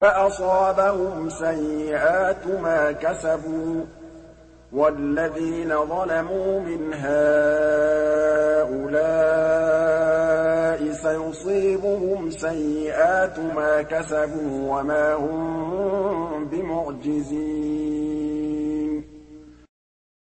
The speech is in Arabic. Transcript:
فَأَصَابَهُمْ سَيِّئَاتُ مَا كَسَبُوا ۚ وَالَّذِينَ ظَلَمُوا مِنْ هَٰؤُلَاءِ سَيُصِيبُهُمْ سَيِّئَاتُ مَا كَسَبُوا وَمَا هُم بِمُعْجِزِينَ